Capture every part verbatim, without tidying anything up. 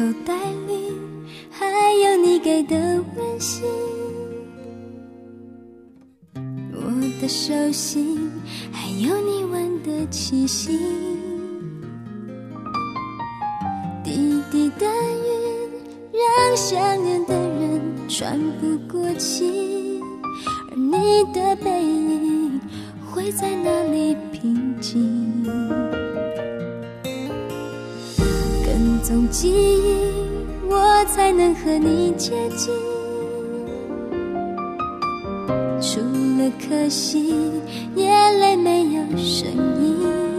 袋里还有你给的温馨，我的手心还有你闻的气息，滴滴的雨让想念的人喘不过气，而你的背影会在哪里平静？跟踪记忆，我才能和你接近。除了可惜，眼泪没有声音。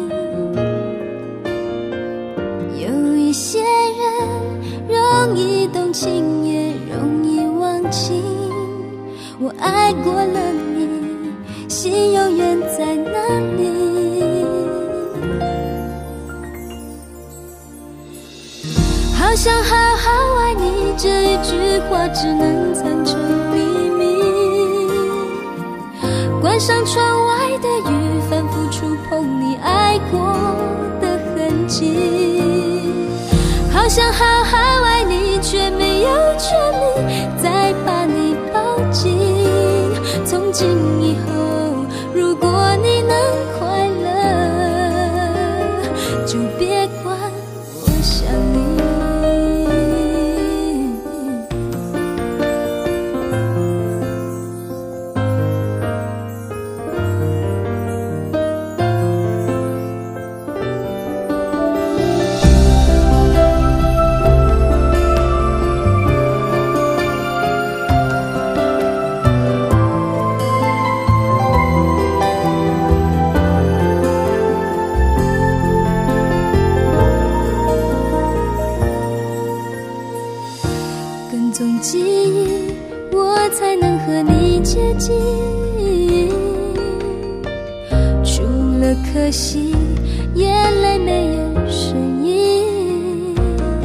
有一些人容易动情，也容易忘情。我爱过了你，心永远在那里。好想好好爱你，这一句话只能藏成秘密。关上窗外的雨，反复触碰你爱过的痕迹。好想好好爱你，却没有权利再把你抱紧。从今以后，如果你能快乐，就别管我想你。从记忆，我才能和你接近。除了可惜，眼泪没有声音。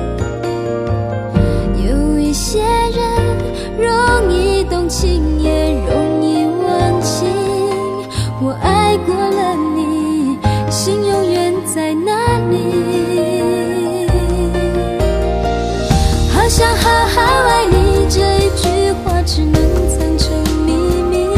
有一些人容易动情，也容易忘情。我爱过了你，心永远在那里。好想好好爱你，这一句话只能藏成秘密。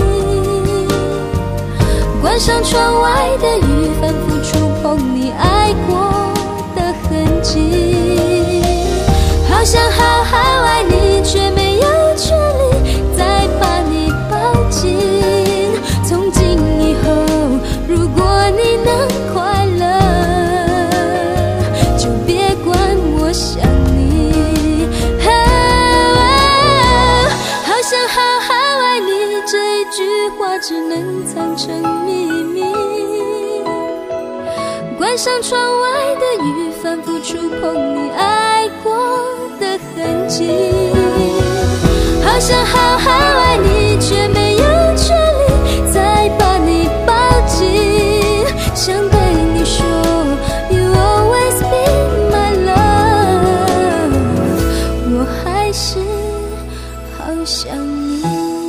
关上窗外的雨，反复触碰你爱过的痕迹。好想好好爱你，却没有权利再把你抱紧。从今以后，如果你能快乐，就别管我想你。好想好好爱你，这一句话只能藏成秘密。关上窗外的雨，反复触碰你爱过的痕迹。好想好好爱你，却没有权利再把你抱紧。想对你说 You always be my love， 我还是好想你。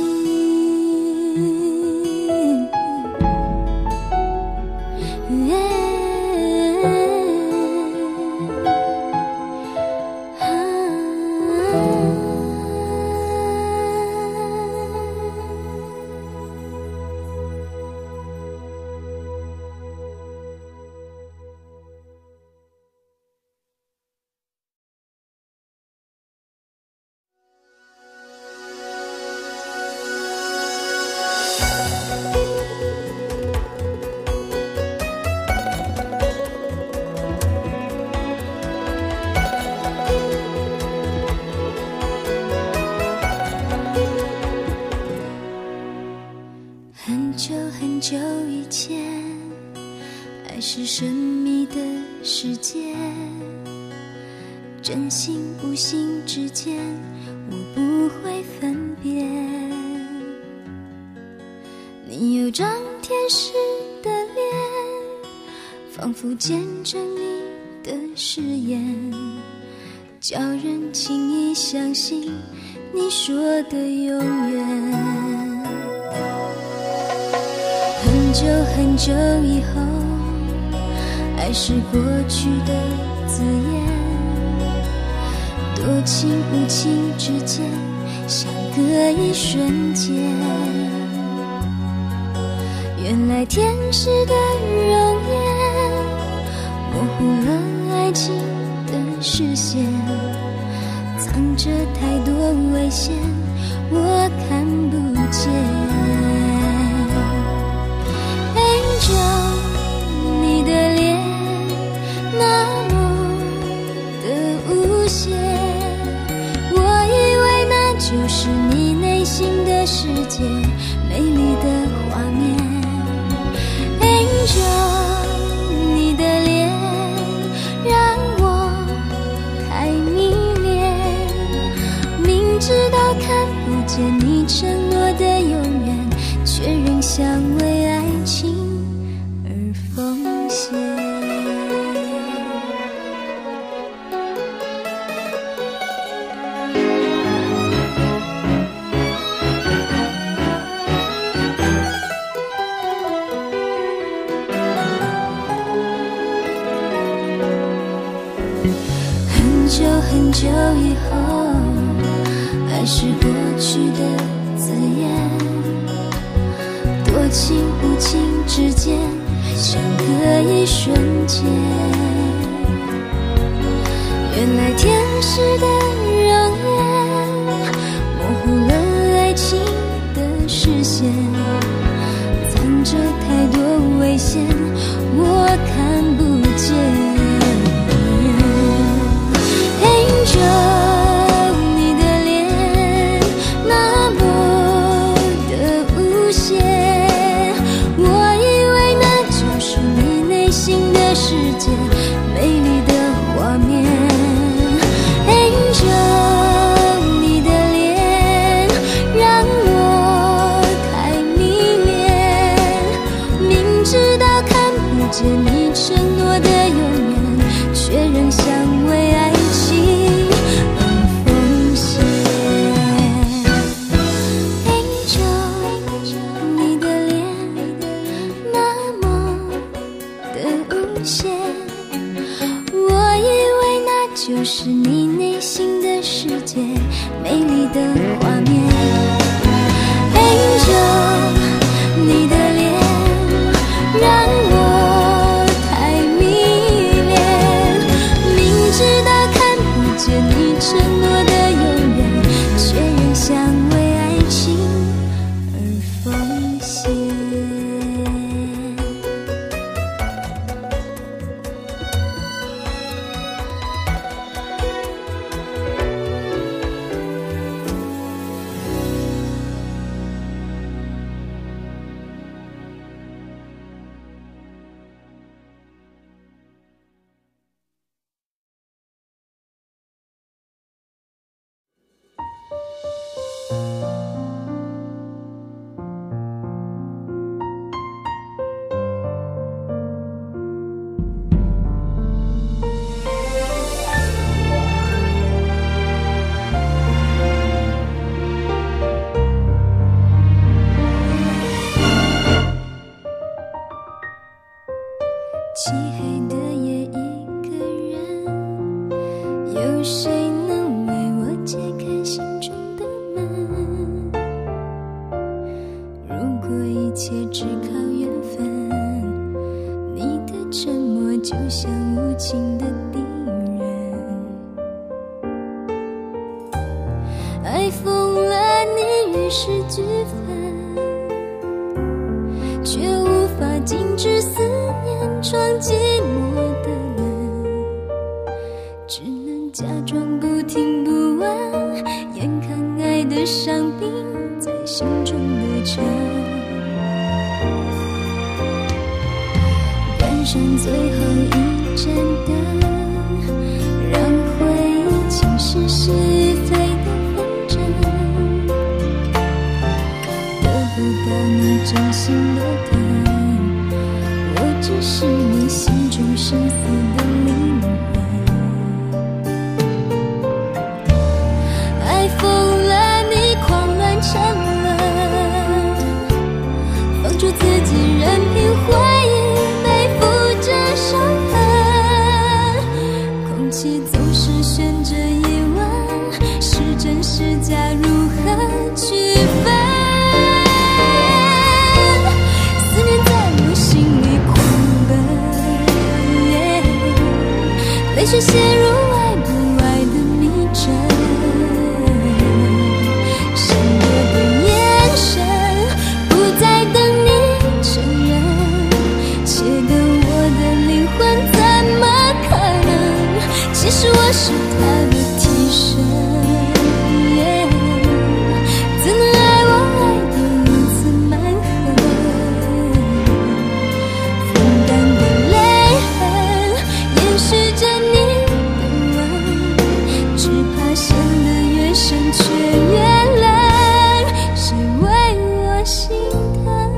很久很久以前，爱是神秘的世界，真心不信之间，我不会分辨。你有张天使的脸，仿佛见证你的誓言，叫人轻易相信你说的永远。很久很久以后，爱是过去的字眼， 多情无情之间，相隔一瞬间。原来天使的容颜，模糊了爱情的视线，藏着太多危险，我看不见。Angel， 你的脸那么的无邪，我以为那就是你内心的世界，美丽的画面。Angel， 你的脸让我太迷恋，明知道看不见你承诺的永远，却仍想为爱情而奉献。很久很久以后，爱是过去的字眼，多情无情之间，相隔一瞬间。原来天使的容颜，模糊了爱情的视线，藏着太多危险，我看不见。Angel， 你的脸那么的无邪，我以为那就是你内心的世界，美丽的画面。Angel， 你的脸让我太迷恋，明知道看不见你承诺的永远，却仍想为爱情而奉献。Angel， 你的脸那么的无邪，我以为那就是你内心的世界，美丽的画面。Angel， 你的脸让我太迷恋，明知道看不见你承诺的永远，却仍想为爱情而奉献。漆黑的夜一个人，有谁能为我解开心中的门？如果一切只靠缘分，你的沉默就像无情的敌人。爱疯了你于是俱焚，却无法禁止思念闯寂寞的门，只能假装不听不闻，眼看爱的伤病在心中的沉，关上最后一盏灯，让回忆侵蚀是与非的纷争，得不到你真心的疼，我只是你心中生死的灵魂。爱疯了你狂乱沉沦，放逐自己任凭回忆背负着伤痕，空气总是悬着疑问， 是真是假如何区分？思念在我心里狂奔，泪水陷入爱不爱的迷阵，闪躲的眼神不再等你承认，切割我的灵魂怎么可能？其实我是他的替身，怎能爱我爱得如此蛮横？风干的泪痕延续着你的吻，只怕陷得越深却越冷，谁为我心疼？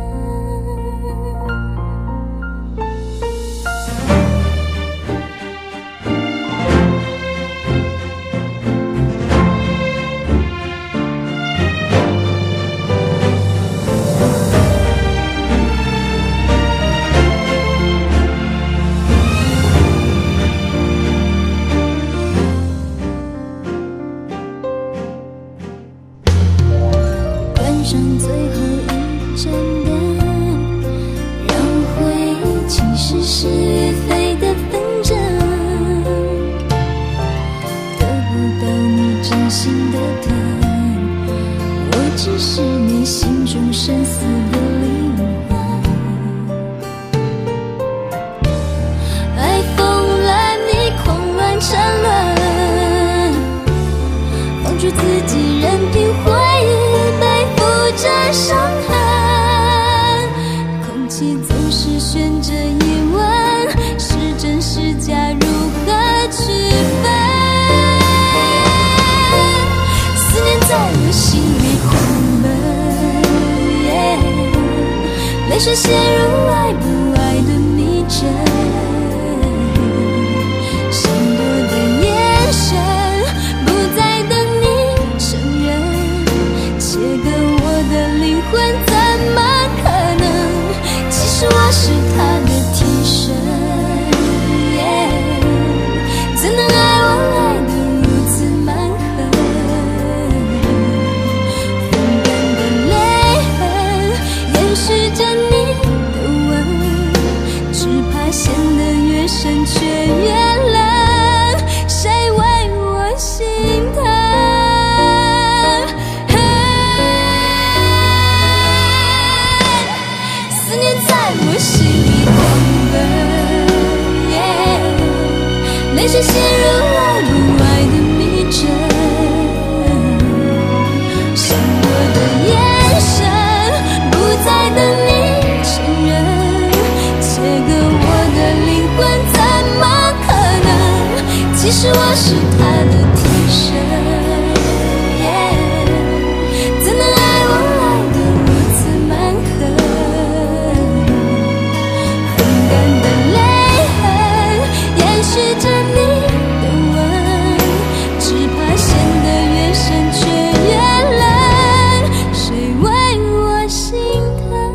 关上最后一盏灯，让回忆其实是与非的纷争，得不到你真心的疼，我只是你心中深思的灵魂。爱疯了，你狂乱沉沦，放逐自己，任凭回忆背负着伤痕，空气总是悬着疑问，是真是假如何区分？思念在我心里狂奔，泪水陷入爱不爱的迷阵，闪躲的眼神不再等你承认，切割我的灵魂怎么可能？其实我是他的替身，怎能爱我爱得如此蛮横？风干的泪痕延续着你的吻，只怕陷得越深却越冷，谁为我心疼？思念在我心里狂奔，泪水陷入爱不爱的迷阵，闪躲的眼神不再等你承认，切割我的灵魂怎么可能？其实我是他的替身，怎能爱我爱得如此蛮横？风干的泪痕延续着你的吻，只怕陷得越深却越冷，谁为我心疼？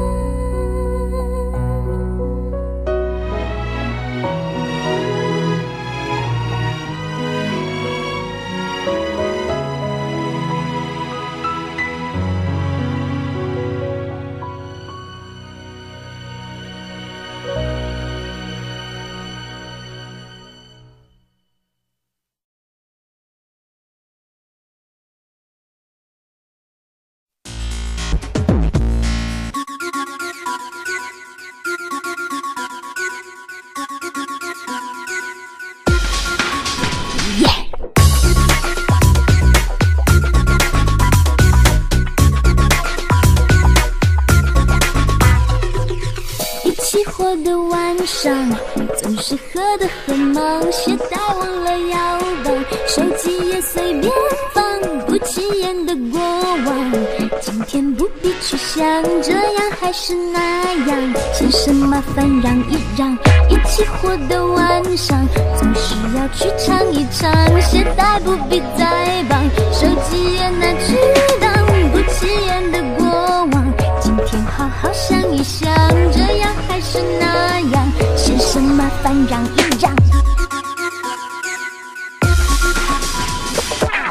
起火的晚上，总是喝得很忙，鞋带忘了摇摆，手机也随便放，不起眼的过往，今天不必去想，这样还是那样，嫌什么烦让一让。一起火的晚上，总是要去唱一唱，鞋带不必再绑，手机也拿去当，不起眼的过往，今天好好想一想，这样还是那样，嫌什么烦让一让。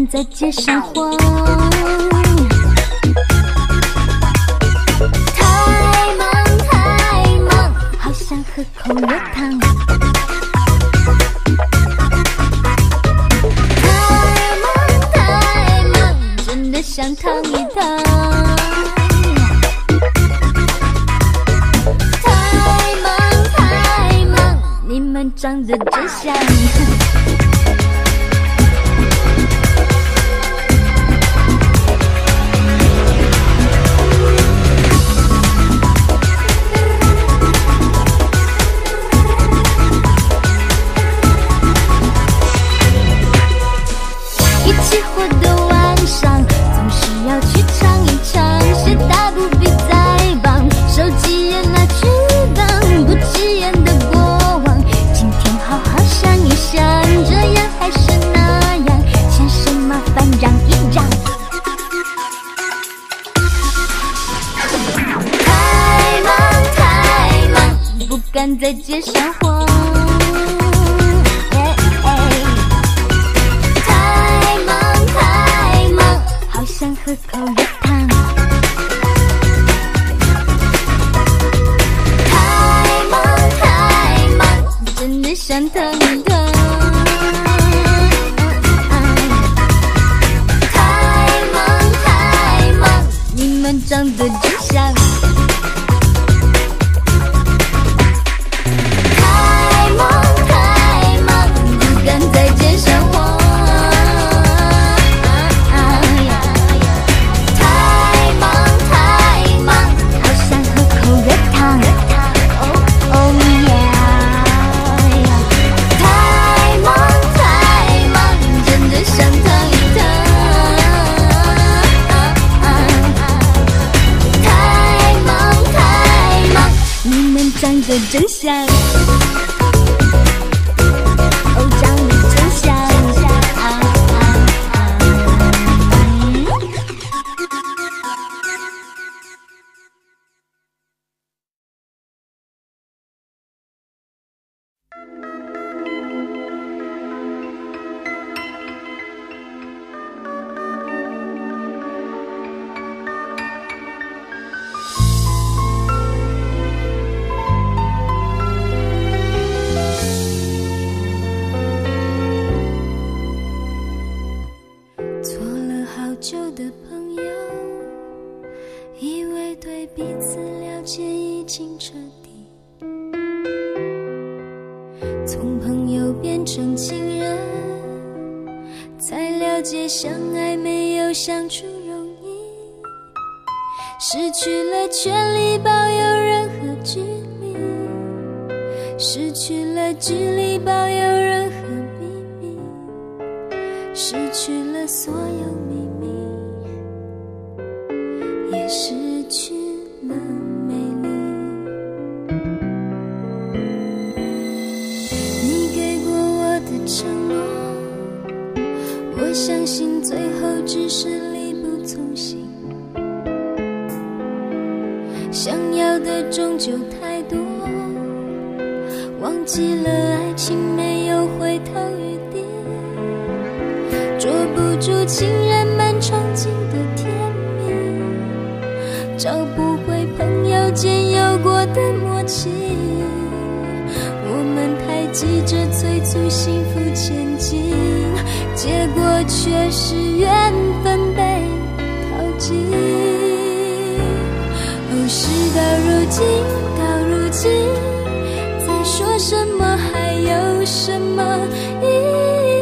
在街上晃。太忙太忙，好想喝口热汤。太忙太忙，真的想躺一躺。太忙太忙，你们长得真像。在街上晃，欸欸、太忙太忙，好想喝口热汤。太忙太忙，真的想躺一躺。太忙太忙，你们长得真像。长得真像，哦，长得真像，啊啊啊嗯、从朋友变成情人，才了解相爱没有相处容易，失去了权利保有任何距离，失去了距离保有任何秘密，失去了所有秘密，也失去了美丽。你给过我的承诺，我相信最后只是力不从心，想要的终究太多，忘记了爱情没有回头余地，捉不住情人们憧憬的甜蜜，找不回朋友间有过的默契，我们太急着催促幸福前进，结果却是缘分被淘尽。哦，事到如今，到如今，再说什么还有什么意义？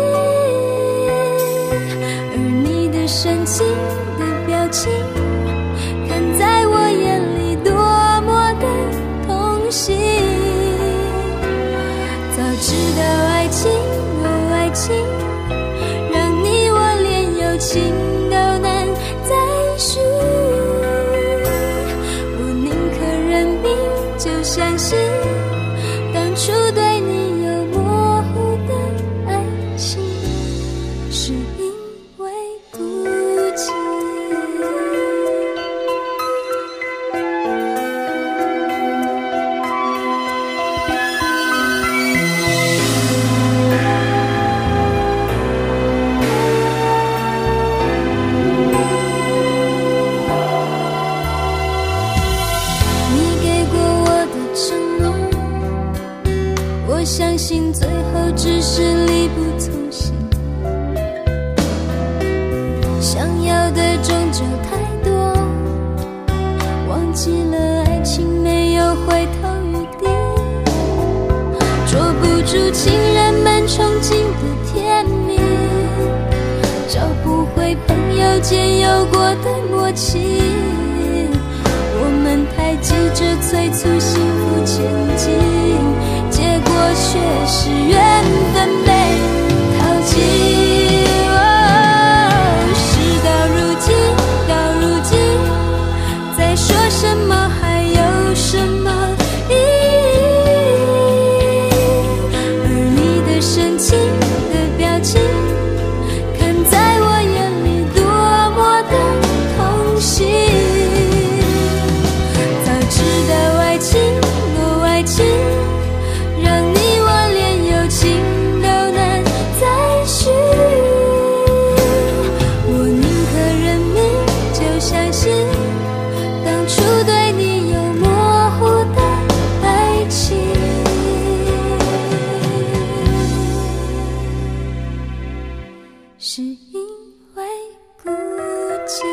而你的深情的表情，看在我眼里多么的痛心。早知道爱情，哦爱情，让你我连友情都难再续。我宁可认命，就相信当初对你有模糊的爱情，是因为孤寂。 我相信最后只是力不从心，想要的终究太多，忘记了爱情没有回头余地，捉不住情人们憧憬的甜蜜，找不回朋友间有过的默契，我们太急着催促幸福前进，结果却是缘分被淘尽。事到如今，到如今，再说什么还有什么意义？而你的深情的表情，看在我眼里多么的痛心。早知道爱情，哦爱情，让你我连友情都难再续。我宁可认命，就相信当初对你有模糊的爱情，是因为孤寂。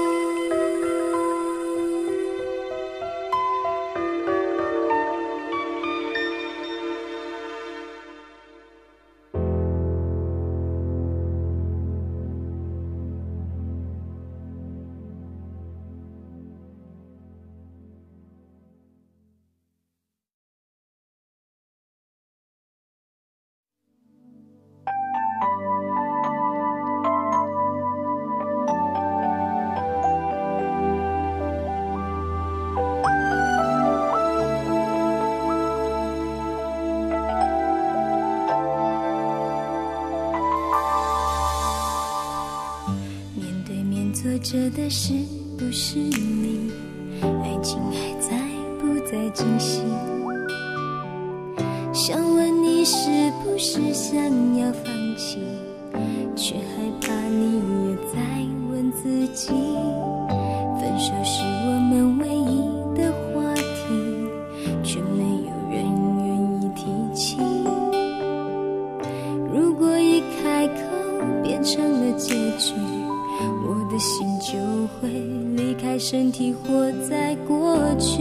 做着的是不是你？爱情还在不在进行？想问你是不是想要放弃，却害怕你也在问自己。分手是我们唯一的话题，却没有人愿意提起。如果一开口变成了结局，我的心就会离开身体，活在过去。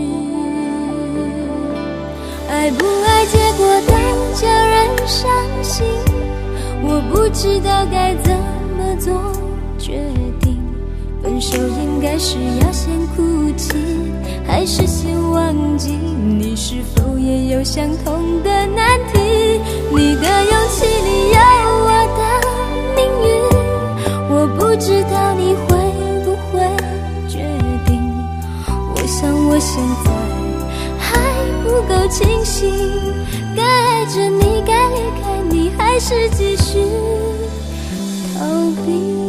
爱不爱结果都叫人伤心，我不知道该怎么做决定。分手应该是要先哭泣，还是先忘记？你是否也有相同的难题？你的勇气里有我的命运，我不知道你会不会决定。我想我现在还不够清醒，该爱着你，该离开你，还是继续逃避？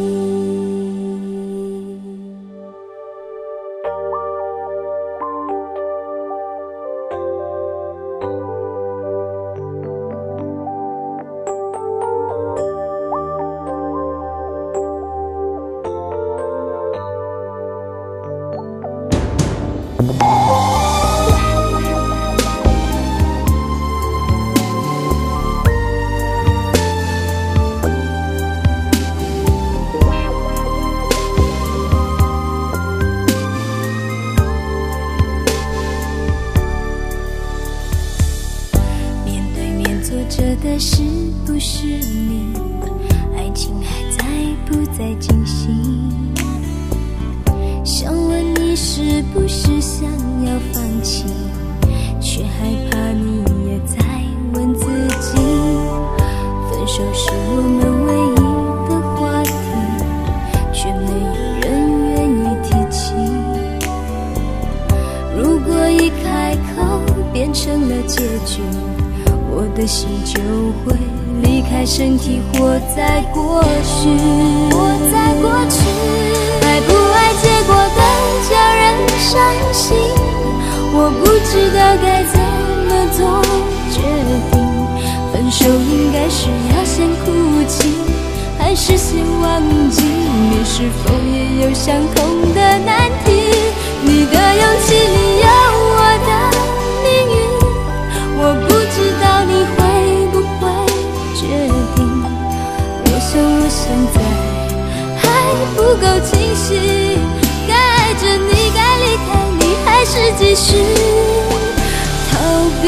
的是不是你？爱情还在不在进行？想问你是不是想要放弃，却害怕你也在问自己。分手是我们唯一的话题，却没有人愿意提起。如果一开口变成了结局，我的心就会离开身体，活在过去，活在过去。爱不爱结果都叫人伤心，我不知道该怎么做决定。分手应该是要先哭泣，还是先忘记？你是否也有相同的难题？你的勇气里有我的命运，我不知道你会继续逃避。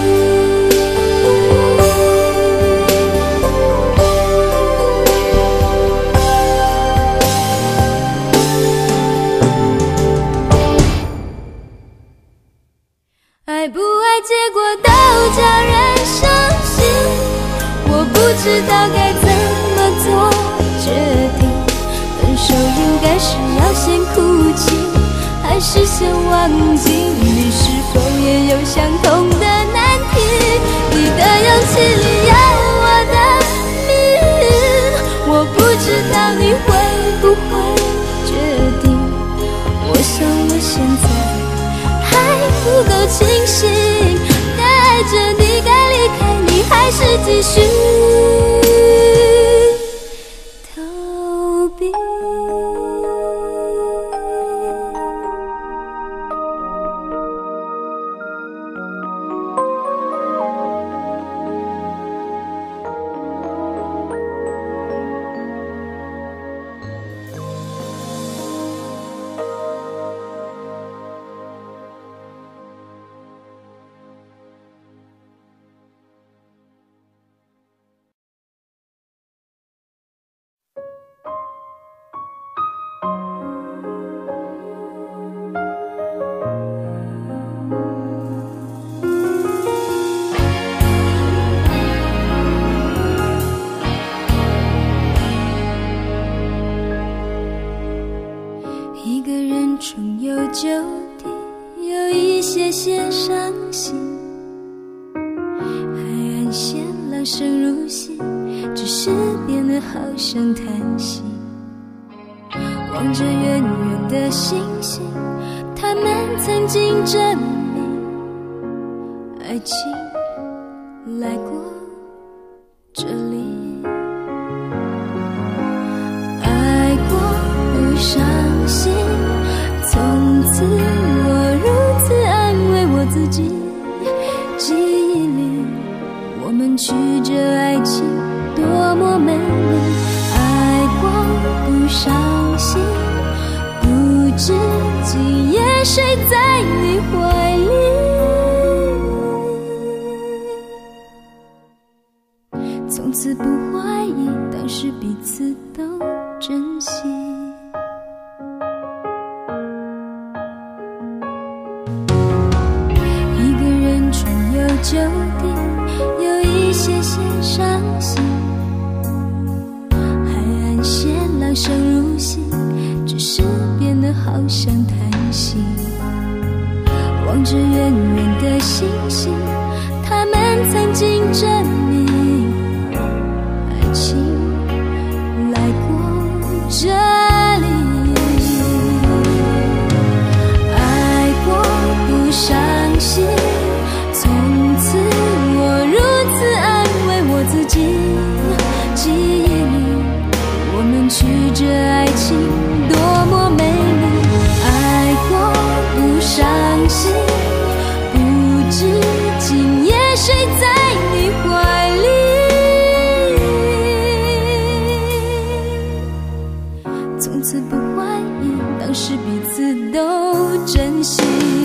爱不爱结果都叫人伤心，我不知道该怎么做决定。分手应该是要先哭泣，还是先忘记？你是否也有相同的难题？你的勇气里有我的命，我不知道你会不会决定。我想我现在还不够清醒，该爱着你，该离开你，还是继续逃避？一个人重游旧地，有一些些伤心，海岸线浪声如洗，只是变得好像叹息。望着远远的星星，他们曾经证明爱情来过这里。爱过不伤心，从此我如此安慰我自己。记忆里我们曲折爱情多么美丽，爱过不伤心，不知今夜谁在你怀里。从此不怀疑，当时彼此都珍惜。一个人重游旧地，有一些些伤心，海岸线浪声如洗，只是变得好像叹息。望着远远的星星，他们曾经证明爱情来过这里。爱过不伤心，从此我如此安慰我自己。记忆里我们曲折爱情多么美丽，爱过不伤心，不知今夜谁在你怀里。从此不怀疑，当时彼此都珍惜。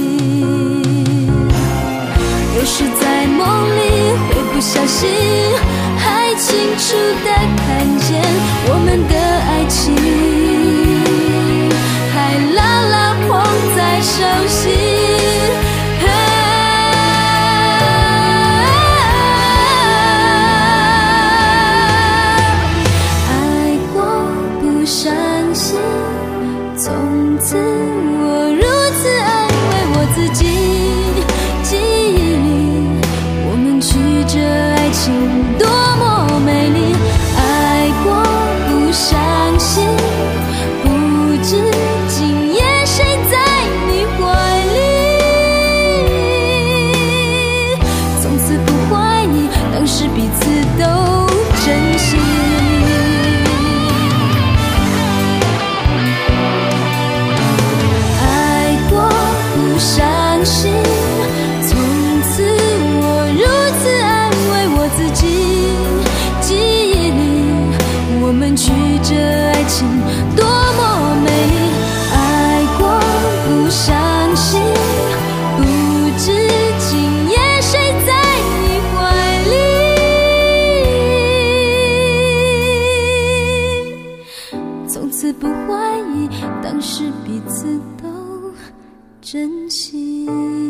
有时在梦里会不小心，还清楚地看见我们的爱情，还牢牢捧在手心。爱过不伤心，从此我如此安慰我自己。记忆里我们曲折爱情多么美丽，爱过不伤心，不知今夜谁在你怀里。从此不怀疑，当时彼此都珍惜。爱过不伤心，从此我如此安慰我自己。记忆里我们曲折爱情多么美丽，爱过不伤心， 珍惜。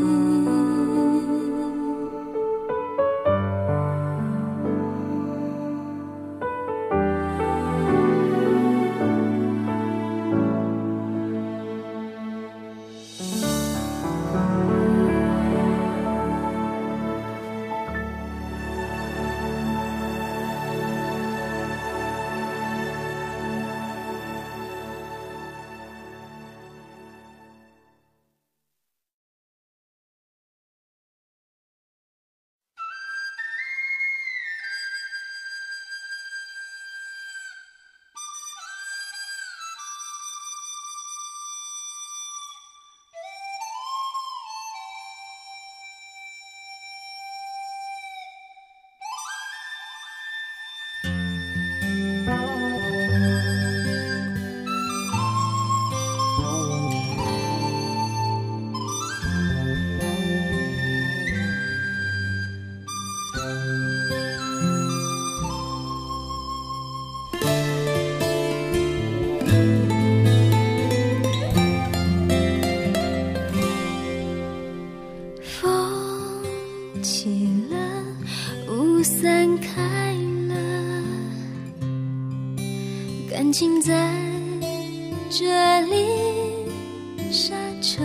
感情在这里刹车，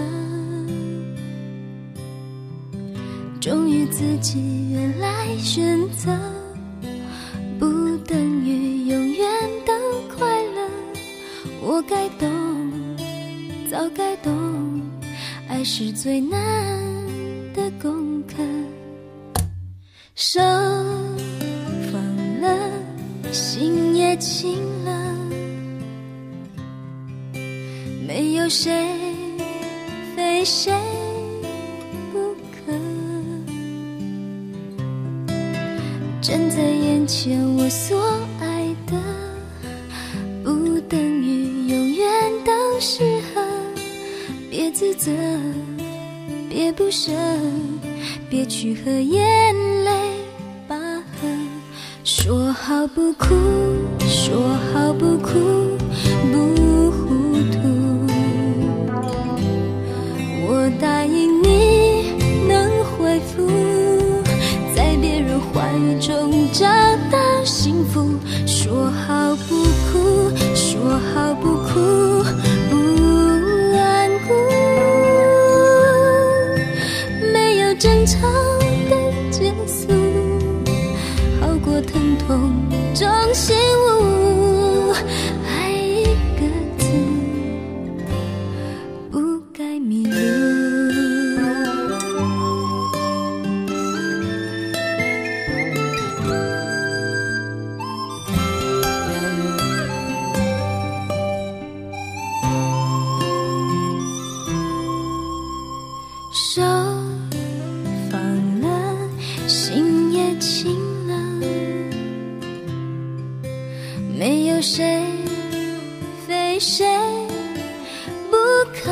忠于自己原来选择，不等于永远都快乐。我该懂，早该懂，爱是最难的功课。手放了，心也轻了，没有谁非谁不可。站在眼前我所爱的，不等于永远都适合。别自责，别不舍，别去和眼泪拔河。说好不哭，说好不哭不糊涂，我答应你能恢复，在别人怀中找到幸福。说好不哭，说好不哭不顽固，没有争吵的结束，好过疼痛中醒悟。爱一个字，不该迷路。手放了，心也轻了，没有谁非谁不可。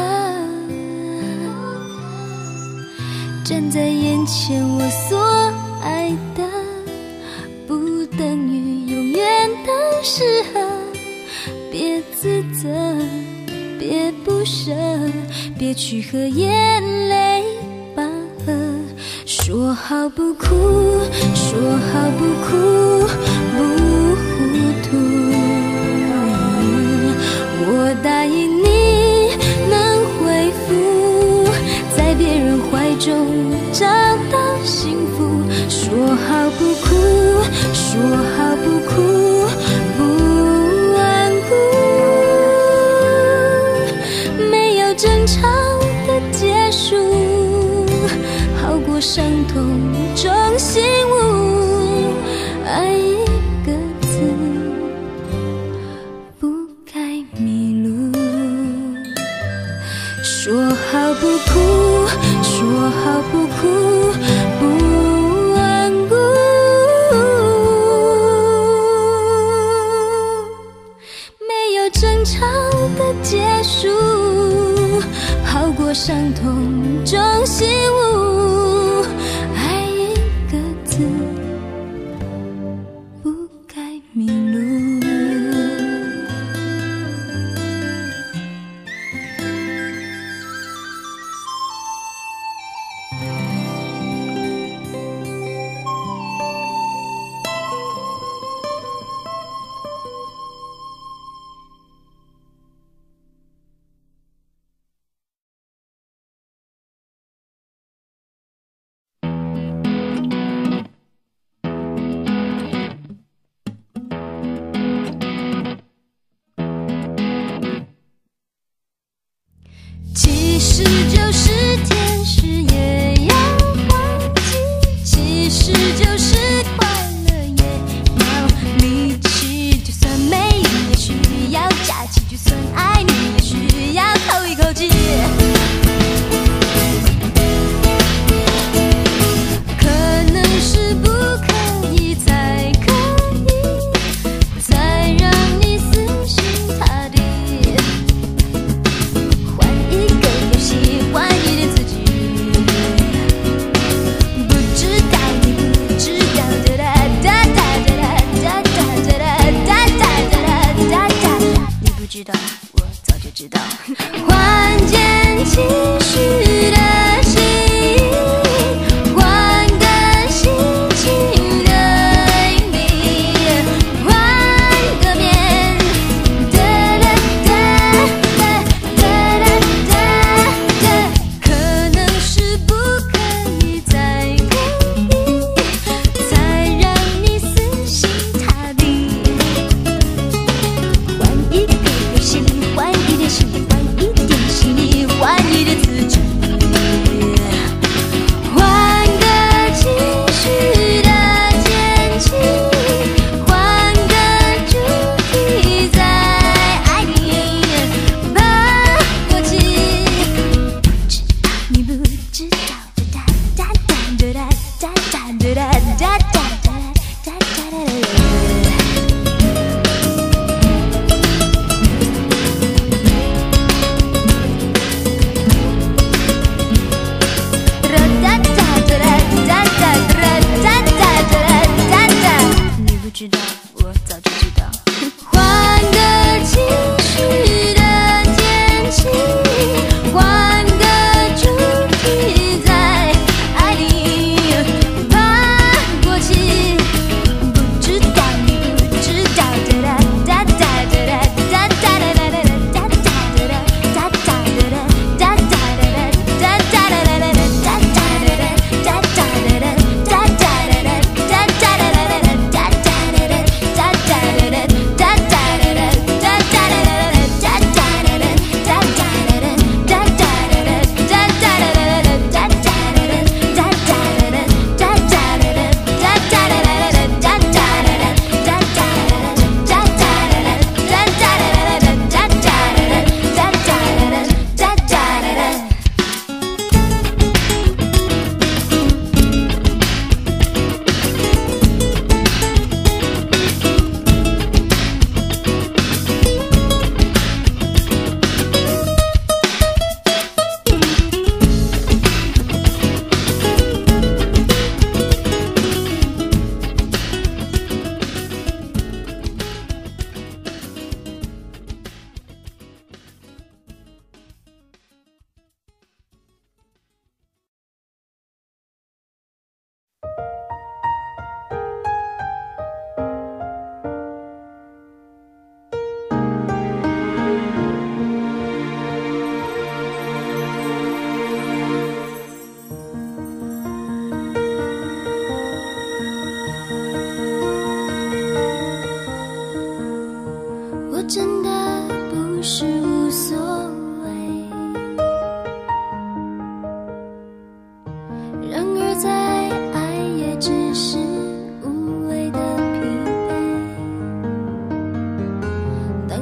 站在眼前我所爱的，不等于永远都适合。别自责，别不舍，别去和眼泪拔河。说好不哭，说好不哭不糊涂，我答应你能恢复，在别人怀中找到幸福。说好不哭，说好不哭不顽固，没有争吵的结束，好过伤痛中醒悟。爱一个字，不该迷路。说好不哭，说好不哭不顽固，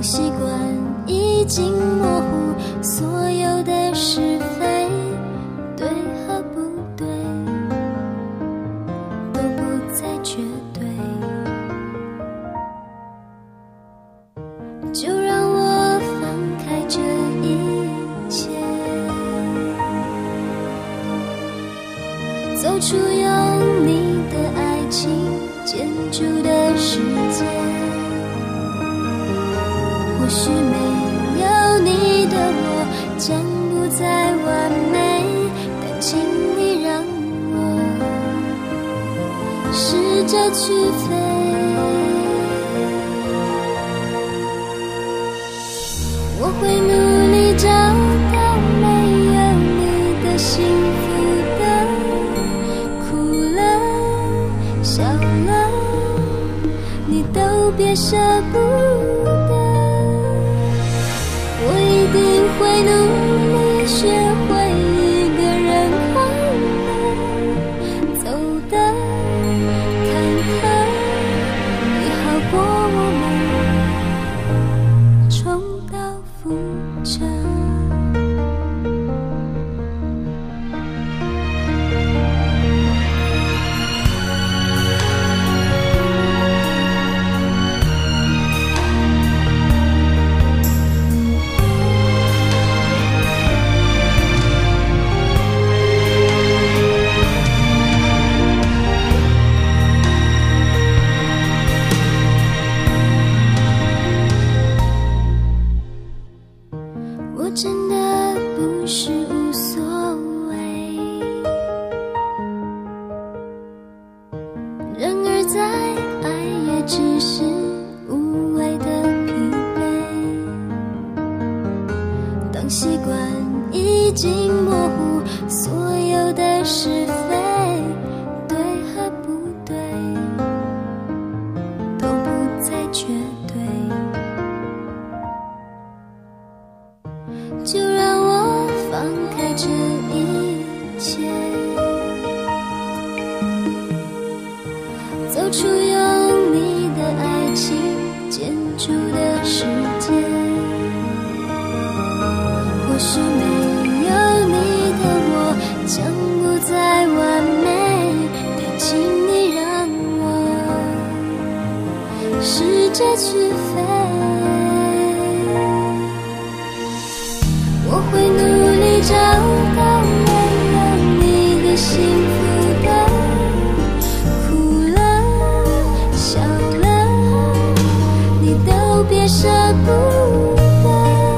当习惯已经模糊，所有的是非对和不对都不再绝对，就让我放开这一切，走出用你的爱情建筑的世界。或许没有你的我将不再完美，但请你让我试着去飞。我会努力找到没有你的幸福的，哭了笑了你都别舍不得，我一定会努力学会一个人快乐，走得坎坷也好过我们重蹈覆辙。我真的不是无所谓，然而在爱也只是无谓的疲惫。当习惯已经模糊，所有的是非对和不对都不再绝对，就让我放开这一切，走出用你的爱情建筑的世界。或许没有你的我将不再完美，但请你让我试着去飞。我会努力找到没有你的幸福的，哭了笑了你都别舍不得，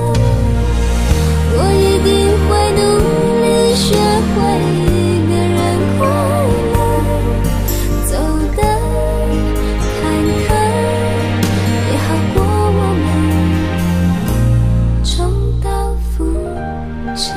我一定会努力学会一个人快乐，走得坎坷也好过我们重蹈覆辙。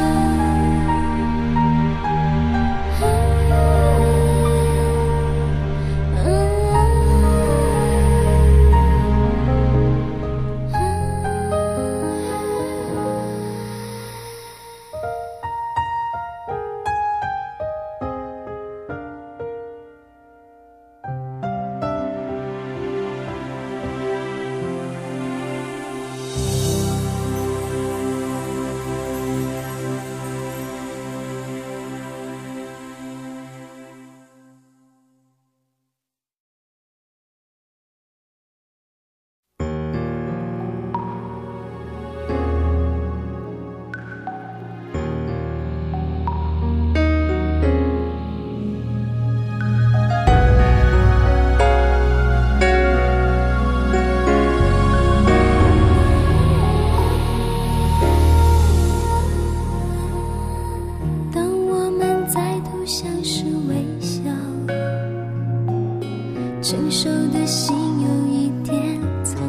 成熟的心有一点苍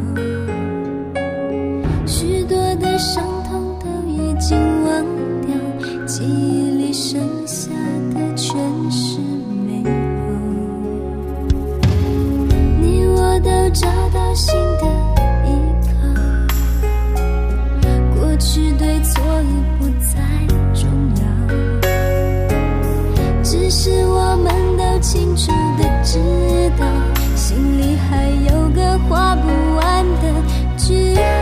老，许多的伤痛都已经忘掉，记忆里剩下的全是美好。你我都找到新的依靠，过去对错已不再重要，只是我们都清楚的知道，心里还有个画不完的句号。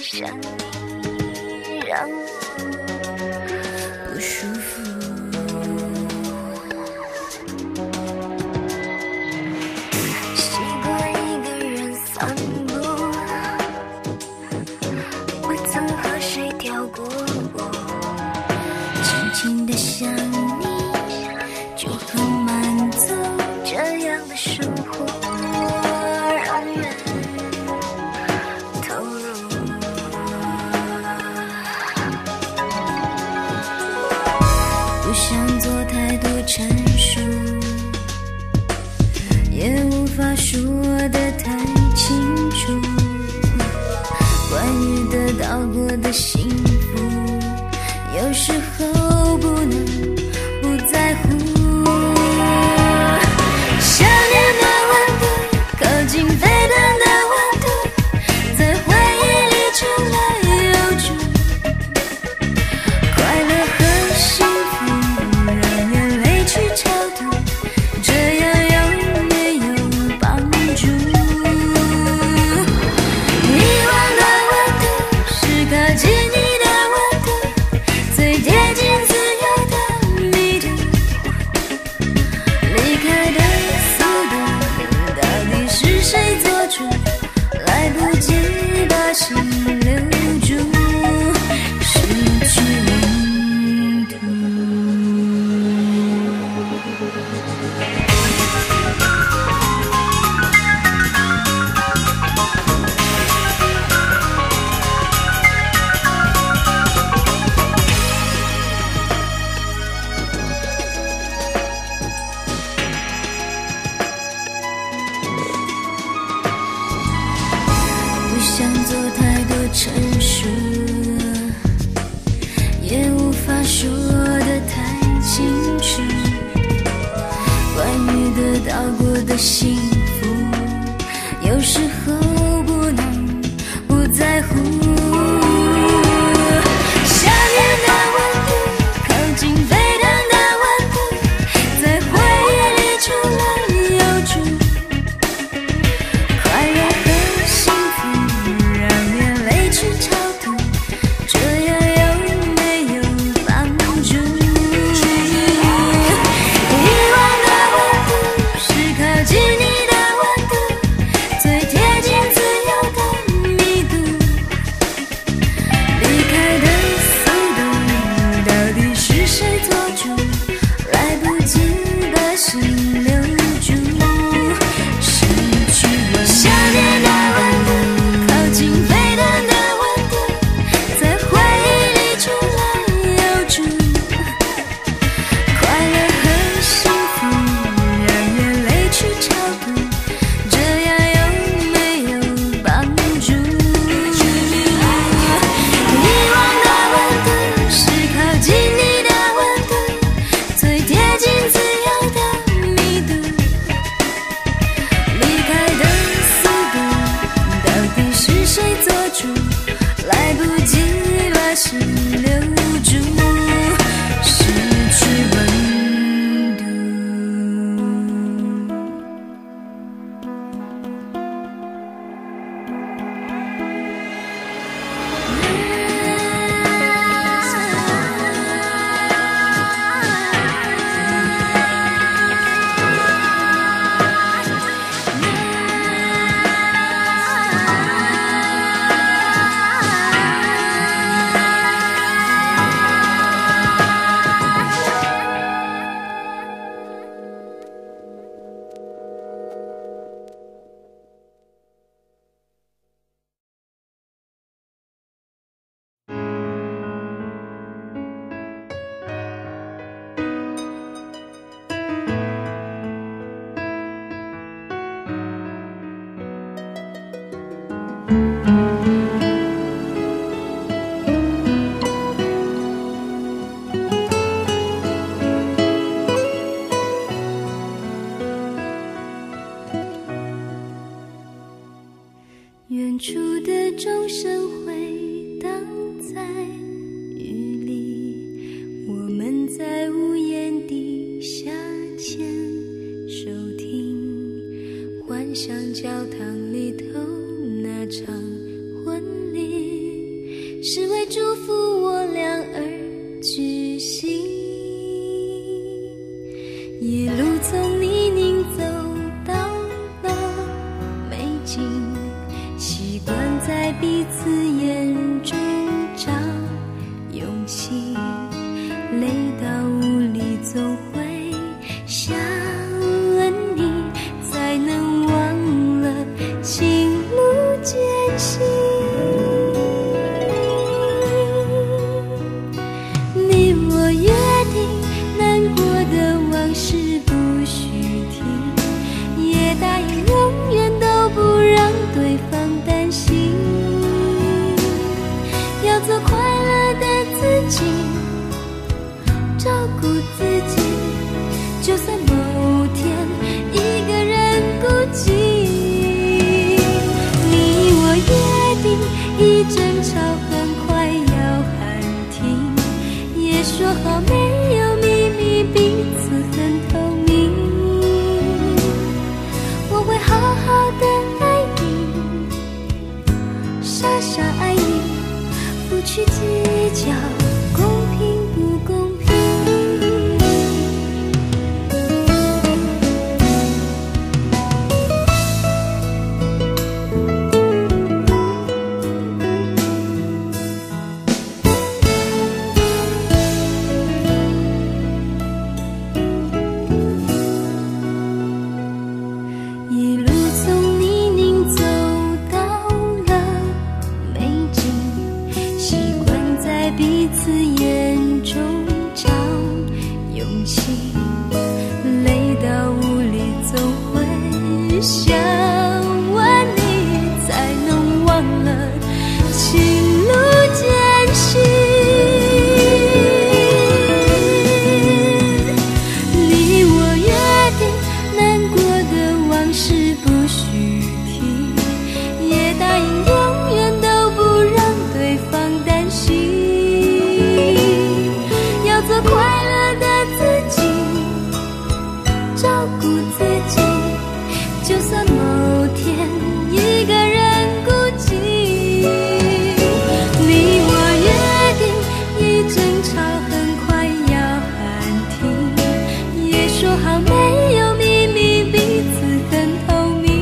想你让我不舒服。习惯一个人散步，不曾和谁跳过舞，轻轻地想你就很满足，这样的生活让人投入。不想做太多陈述，也无法说得太清楚，关于得到过的幸福，有时候不能不在乎。想念的温度，靠近沸腾的温度，在回忆里出来留住。快乐和幸福让眼泪去超度，这样有没有帮助？遗忘的温度是靠近你的温度，最贴近自由的密度。离开的速度到底是谁做主？来不及把心留住，失去温度。不想做太多陈述，也无法说得太清楚，关于得到过的幸福，有时候不能不在乎。想念的温度，靠近沸腾的温度，在回忆里出来留住。快乐和幸福让眼泪去超度，这样有没有帮助？遗忘的温度是靠近你的温度，最贴近自由的密度。离开的速度到底是谁做主？来不及把心留住，失去温度。想念的温度，靠近沸腾的温度，在回忆里出来留住。快乐和幸福让眼泪去超度，这样有没有帮助？遗忘的温度是靠近你的温度，最贴近自由的密度。离开的速度到底是谁做主？来不及把心留住，失去温度。远处的钟声回荡在雨里，我们在屋檐底下牵手听，幻想教堂里头那场婚礼。 气，累到无力走回想你，才能忘了情路艰辛。你我约定难过的往事不许提，也答应永远都不让对方担心，要做快乐的自己，照顾自己，就算某天一个人孤寂。你我约定一争吵很快要喊停，也说好没有秘密，彼此很透明。我会好好的爱你，傻傻爱你，不去计较公平不公平。一路从泥泞走到了美景，习惯在彼此眼中找勇气，累到无力走回想问你，才能忘了情路艰辛。你我约定难过的往事不许提，也答应永远都不让对方担心，要做快乐的自己，照顾自己，就算某天一个人孤寂。你我约定一争吵很快要喊停，也说好没有秘密，彼此很透明。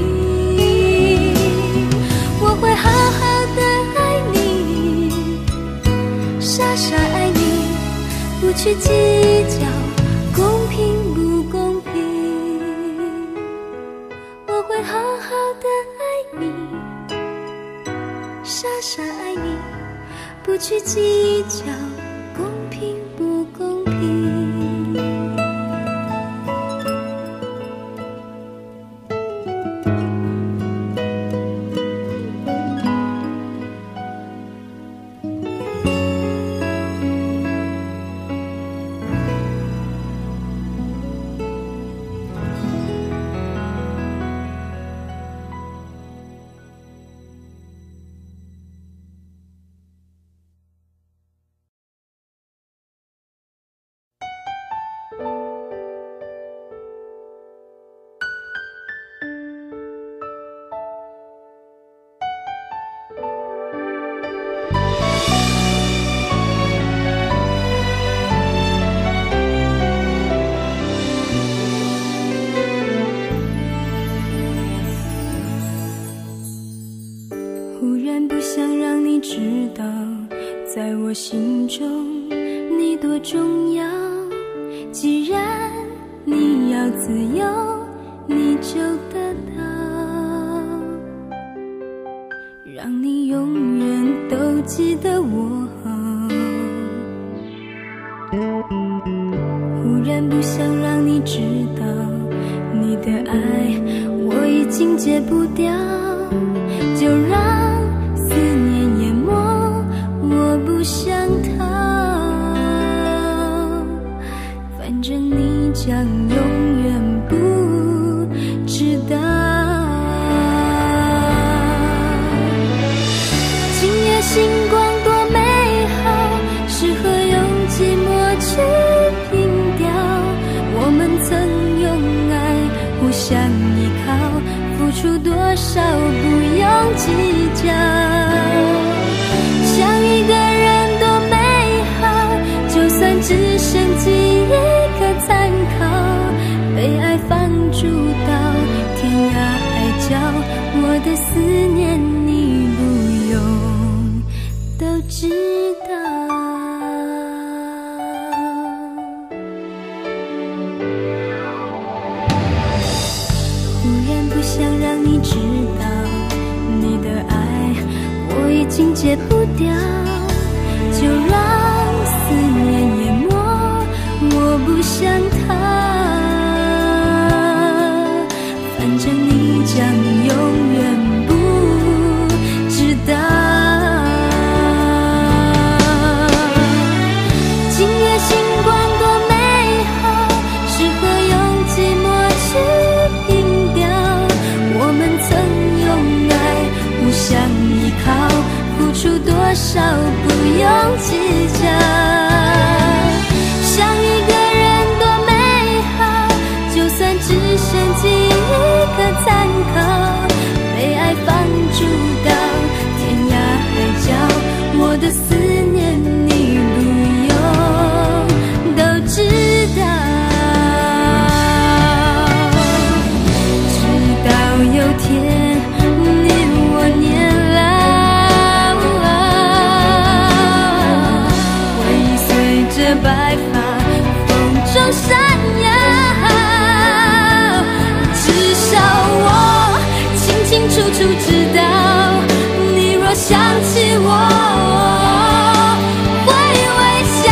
我会好好的爱你，傻傻爱你，不去计较公平不公平。我会好好的爱你，傻傻爱你，不去计较公平不公平。忽然不想让你知道，在我心中你多重要。既然你要自由，你就得到，让你永远都记得我。忽然不想让你知道，你的爱我已经戒不掉，就让思念淹没，我不想逃。反正你将永远不知道，今夜星光多美好，适合用寂寞去凭吊。我们曾用爱互相依靠，付出多少不用计较。想一个人多美好，就算只剩记忆可参考。被爱放逐到天涯海角，我的思念你不用都知道。 你知道，你的爱我已经戒不掉，就让思念淹没，我不想逃。反正你将永远不知道，今夜星光多美好，适合用寂寞去凭吊。我们曾用爱互相依靠，付出多少不用计较。想一个人多美好，就算只剩记忆可参考，被爱放逐到天涯海角，我的思念你不用都知道。直到有天你我年老，回忆随着白发风中闪耀，至少我清清楚楚知道，你若想起我会微笑。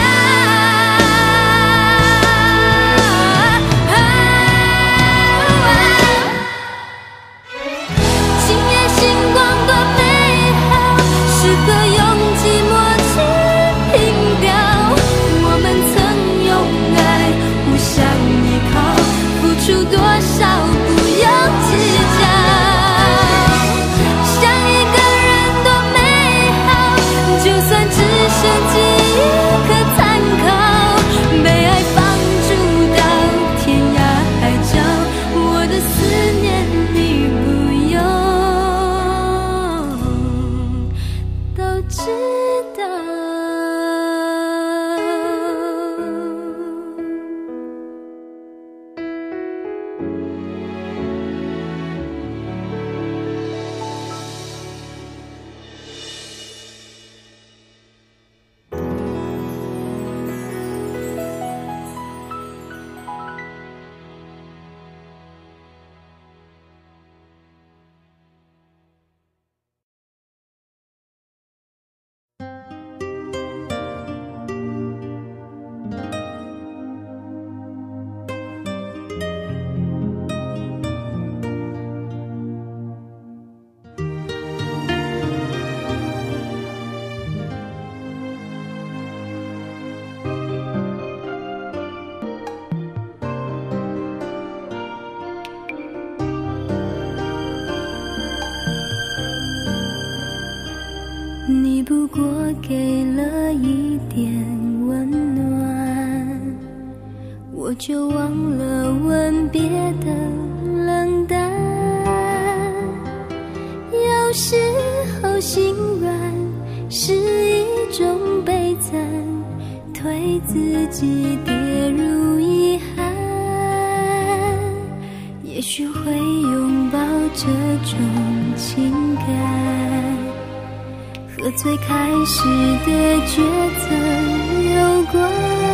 今夜星光多美好，适合用寂寞去凭吊。我们曾用爱互相依靠，付出多少不用计较。想一个人多美好，就算只剩记忆可参考，被爱放逐到天涯海角，我的思念你不用都知道。你不过给了一点温暖，我就忘了吻别的冷淡。有时候心软是一种悲惨，推自己跌入遗憾。也许会拥抱这种情感，和最开始的抉择有关。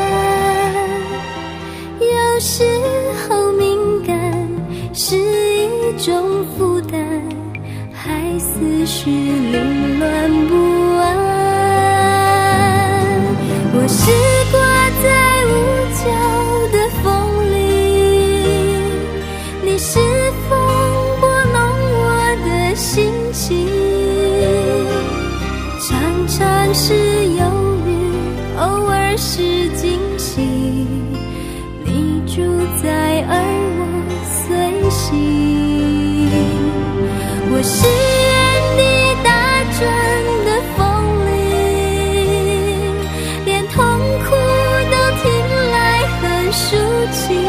有时候敏感是一种负担，害思绪凌乱不安。我是挂在屋角的风铃，你是风拨弄我的心情，常常是忧郁，偶尔是惊喜，你住在而我随行。我是原地打转的风铃，连痛苦都听来很抒情。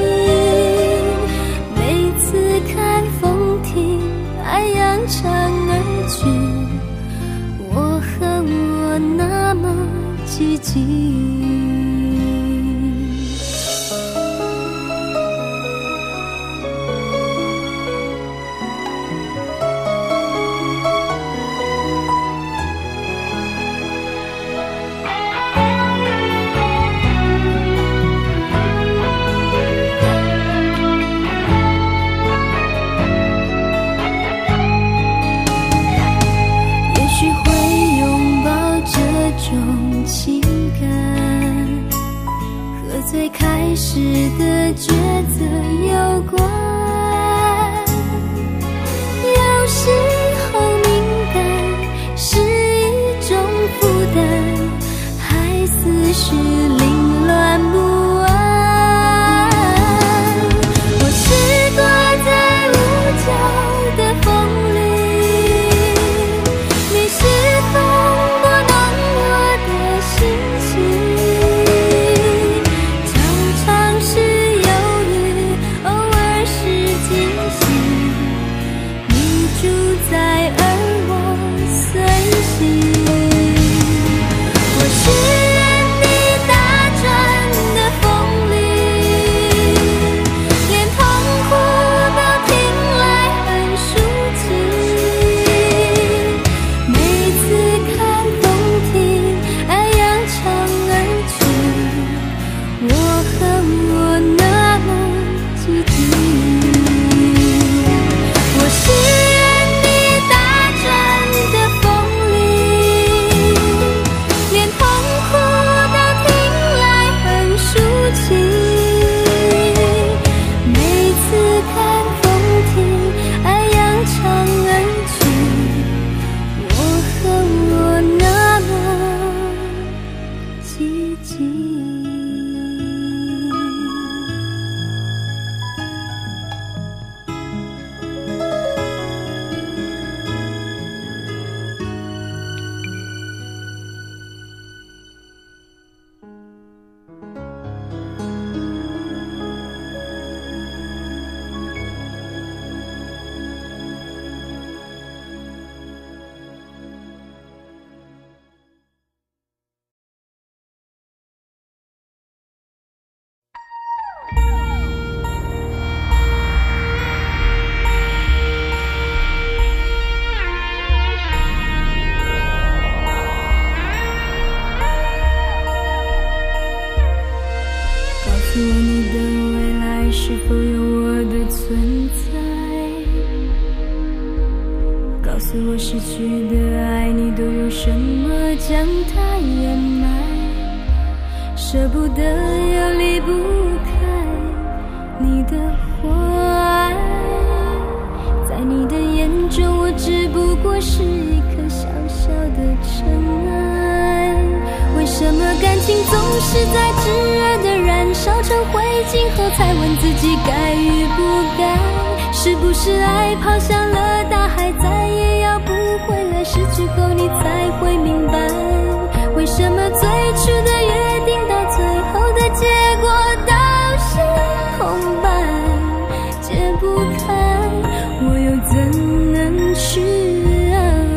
每次看风停，爱扬长而去，我恨我那么寂静。 最开始的抉择有关。有时候敏感是一种负担，还思绪凌乱不安。我是躲在屋角的风里，你是风拨弄我的心情。常常是忧郁，偶尔是惊喜，你住在而我随行。我是原地打转的风里，连痛苦都听来很抒情。每次看风停，爱扬长而去，我和我那么寂静。我是原地打转的风里，连痛苦都听来很抒情。每次看风停，爱扬长而去，我和我那么寂静。告诉我你的未来是否有我的存在，告诉我失去的爱你都有什么将它掩埋，舍不得又离不开你的活爱。在你的眼中我只不过是一颗小小的尘埃，为什么感情总是在炙热的燃烧成灰烬后才问自己该与不该？是不是爱抛向了大海，再也要不回来，失去后你才会明白，为什么最初的约定到最后的结果都是空白？解不开，我又怎能去爱？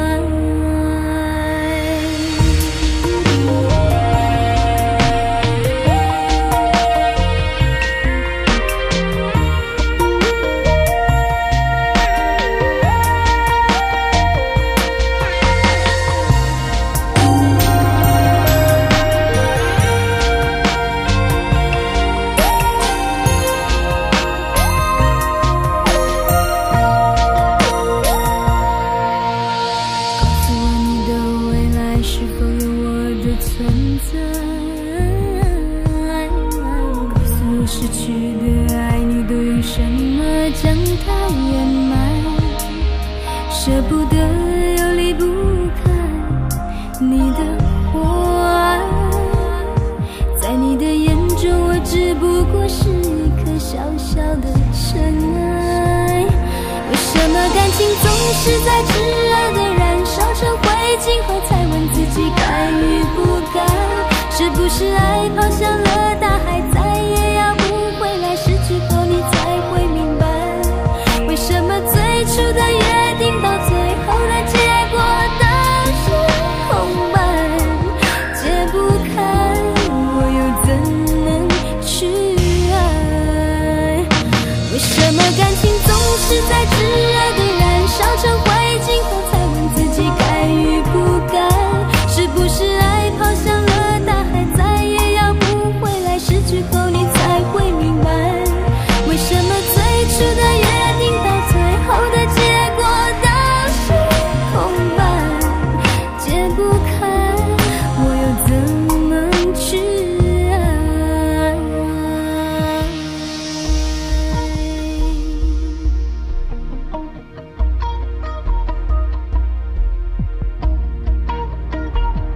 失去的爱你都用什么将它掩埋，舍不得又离不开你的活爱。在你的眼中我只不过是一颗小小的尘埃，为什么感情总是在炙热的燃烧成灰烬后才问自己该与不该？是不是爱抛向了